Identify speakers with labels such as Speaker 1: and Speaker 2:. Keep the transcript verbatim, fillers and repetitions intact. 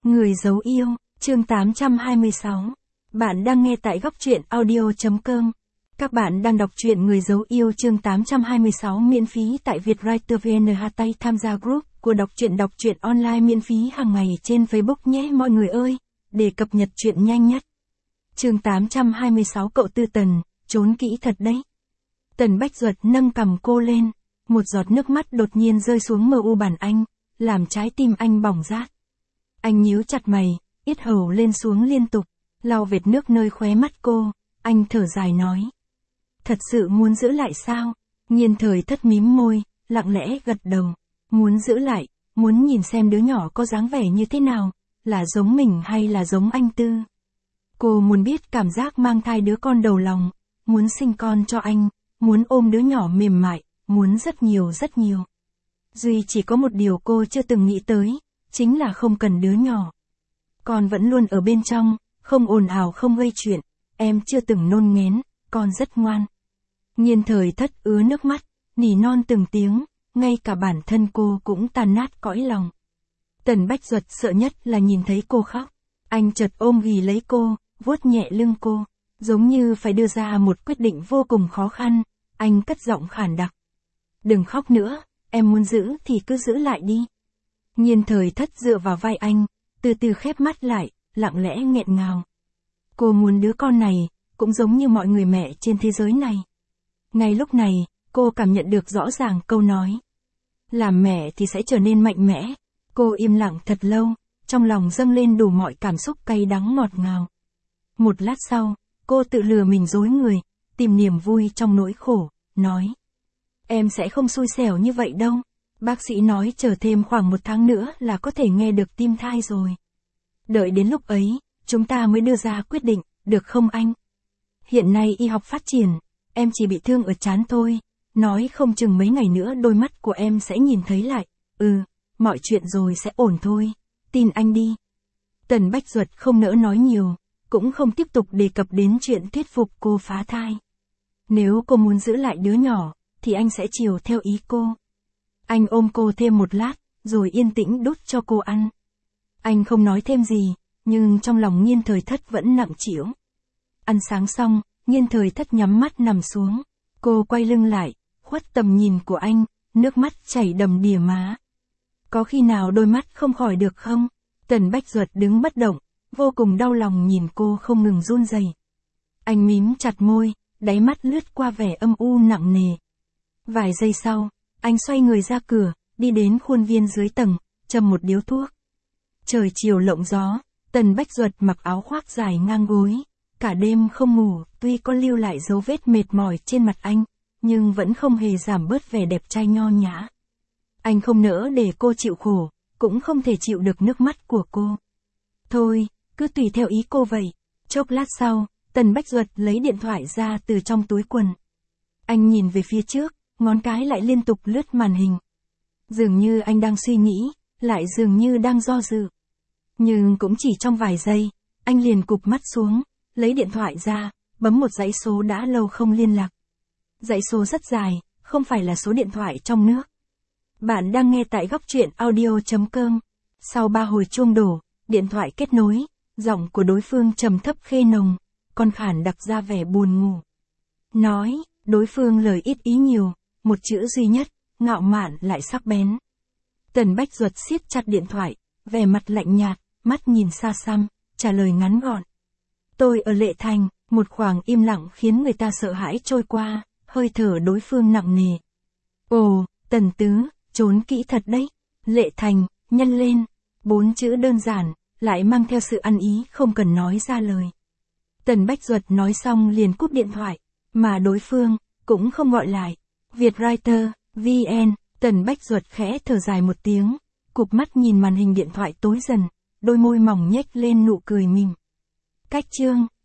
Speaker 1: Người giấu yêu, chương tám trăm hai mươi sáu. Bạn đang nghe tại góc truyện audio.com. Các bạn đang đọc truyện Người giấu yêu chương tám trăm hai mươi sáu miễn phí tại Vietwriter vê en. Hashtag tham gia group của đọc truyện đọc truyện online miễn phí hàng ngày trên Facebook nhé mọi người ơi, để cập nhật truyện nhanh nhất. Chương tám trăm hai mươi sáu cậu Tư Tần, trốn kỹ thật đấy. Tần Bách Duật nâng cằm cô lên, một giọt nước mắt đột nhiên rơi xuống mờ u bàn anh, làm trái tim anh bỏng rát. Anh nhíu chặt mày, yết hầu lên xuống liên tục, lau vệt nước nơi khóe mắt cô, anh thở dài nói. Thật sự muốn giữ lại sao? Nhiên Thời Thất mím môi, lặng lẽ gật đầu. Muốn giữ lại, muốn nhìn xem đứa nhỏ có dáng vẻ như thế nào, là giống mình hay là giống anh Tư. Cô muốn biết cảm giác mang thai đứa con đầu lòng, muốn sinh con cho anh, muốn ôm đứa nhỏ mềm mại, muốn rất nhiều rất nhiều. Duy chỉ có một điều cô chưa từng nghĩ tới, chính là không cần đứa nhỏ. Con vẫn luôn ở bên trong, không ồn ào không gây chuyện, em chưa từng nôn nghén, con rất ngoan. Nhiên Thời Thất ứa nước mắt, nỉ non từng tiếng, ngay cả bản thân cô cũng tan nát cõi lòng. Tần Bách Duật sợ nhất là nhìn thấy cô khóc. Anh chợt ôm ghì lấy cô, vuốt nhẹ lưng cô, giống như phải đưa ra một quyết định vô cùng khó khăn, anh cất giọng khàn đặc. Đừng khóc nữa, em muốn giữ thì cứ giữ lại đi. Nhiên Thời Thất dựa vào vai anh, từ từ khép mắt lại, lặng lẽ nghẹn ngào. Cô muốn đứa con này, cũng giống như mọi người mẹ trên thế giới này. Ngay lúc này, cô cảm nhận được rõ ràng câu nói. Làm mẹ thì sẽ trở nên mạnh mẽ. Cô im lặng thật lâu, trong lòng dâng lên đủ mọi cảm xúc cay đắng ngọt ngào. Một lát sau, cô tự lừa mình dối người, tìm niềm vui trong nỗi khổ, nói. Em sẽ không xui xẻo như vậy đâu. Bác sĩ nói chờ thêm khoảng một tháng nữa là có thể nghe được tim thai rồi. Đợi đến lúc ấy, chúng ta mới đưa ra quyết định, được không anh? Hiện nay y học phát triển, em chỉ bị thương ở trán thôi, nói không chừng mấy ngày nữa đôi mắt của em sẽ nhìn thấy lại. Ừ, mọi chuyện rồi sẽ ổn thôi, tin anh đi. Tần Bách Duật không nỡ nói nhiều, cũng không tiếp tục đề cập đến chuyện thuyết phục cô phá thai. Nếu cô muốn giữ lại đứa nhỏ, thì anh sẽ chiều theo ý cô. Anh ôm cô thêm một lát, rồi yên tĩnh đút cho cô ăn. Anh không nói thêm gì, nhưng trong lòng Nhiên Thời Thất vẫn nặng trĩu. Ăn sáng xong, Nhiên Thời Thất nhắm mắt nằm xuống. Cô quay lưng lại, khuất tầm nhìn của anh, nước mắt chảy đầm đìa má. Có khi nào đôi mắt không khỏi được không? Tần Bách Duật đứng bất động, vô cùng đau lòng nhìn cô không ngừng run rẩy. Anh mím chặt môi, đáy mắt lướt qua vẻ âm u nặng nề. Vài giây sau, anh xoay người ra cửa, đi đến khuôn viên dưới tầng, châm một điếu thuốc. Trời chiều lộng gió, Tần Bách Duật mặc áo khoác dài ngang gối, cả đêm không ngủ, tuy có lưu lại dấu vết mệt mỏi trên mặt anh, nhưng vẫn không hề giảm bớt vẻ đẹp trai nho nhã. Anh không nỡ để cô chịu khổ, cũng không thể chịu được nước mắt của cô. Thôi, cứ tùy theo ý cô vậy. Chốc lát sau, Tần Bách Duật lấy điện thoại ra từ trong túi quần. Anh nhìn về phía trước, ngón cái lại liên tục lướt màn hình. Dường như anh đang suy nghĩ, lại dường như đang do dự. Nhưng cũng chỉ trong vài giây, anh liền cụp mắt xuống, lấy điện thoại ra, bấm một dãy số đã lâu không liên lạc. Dãy số rất dài, không phải là số điện thoại trong nước. Bạn đang nghe tại góc truyện audio.com. Sau ba hồi chuông đổ, điện thoại kết nối, giọng của đối phương trầm thấp khê nồng, còn khản đặc ra vẻ buồn ngủ. Nói, đối phương lời ít ý nhiều, một chữ duy nhất, ngạo mạn lại sắc bén. Tần Bách Duật siết chặt điện thoại, vẻ mặt lạnh nhạt, mắt nhìn xa xăm, trả lời ngắn gọn. Tôi ở Lệ Thành. Một khoảng im lặng khiến người ta sợ hãi trôi qua, hơi thở đối phương nặng nề. Ồ, Tần Tứ, trốn kỹ thật đấy. Lệ Thành, nhân lên. Bốn chữ đơn giản, lại mang theo sự ăn ý không cần nói ra lời. Tần Bách Duật nói xong liền cúp điện thoại, mà đối phương cũng không gọi lại. Vietwriter, vê en, Tần Bách Duật khẽ thở dài một tiếng, cụp mắt nhìn màn hình điện thoại tối dần, đôi môi mỏng nhếch lên nụ cười mỉm. Cách chương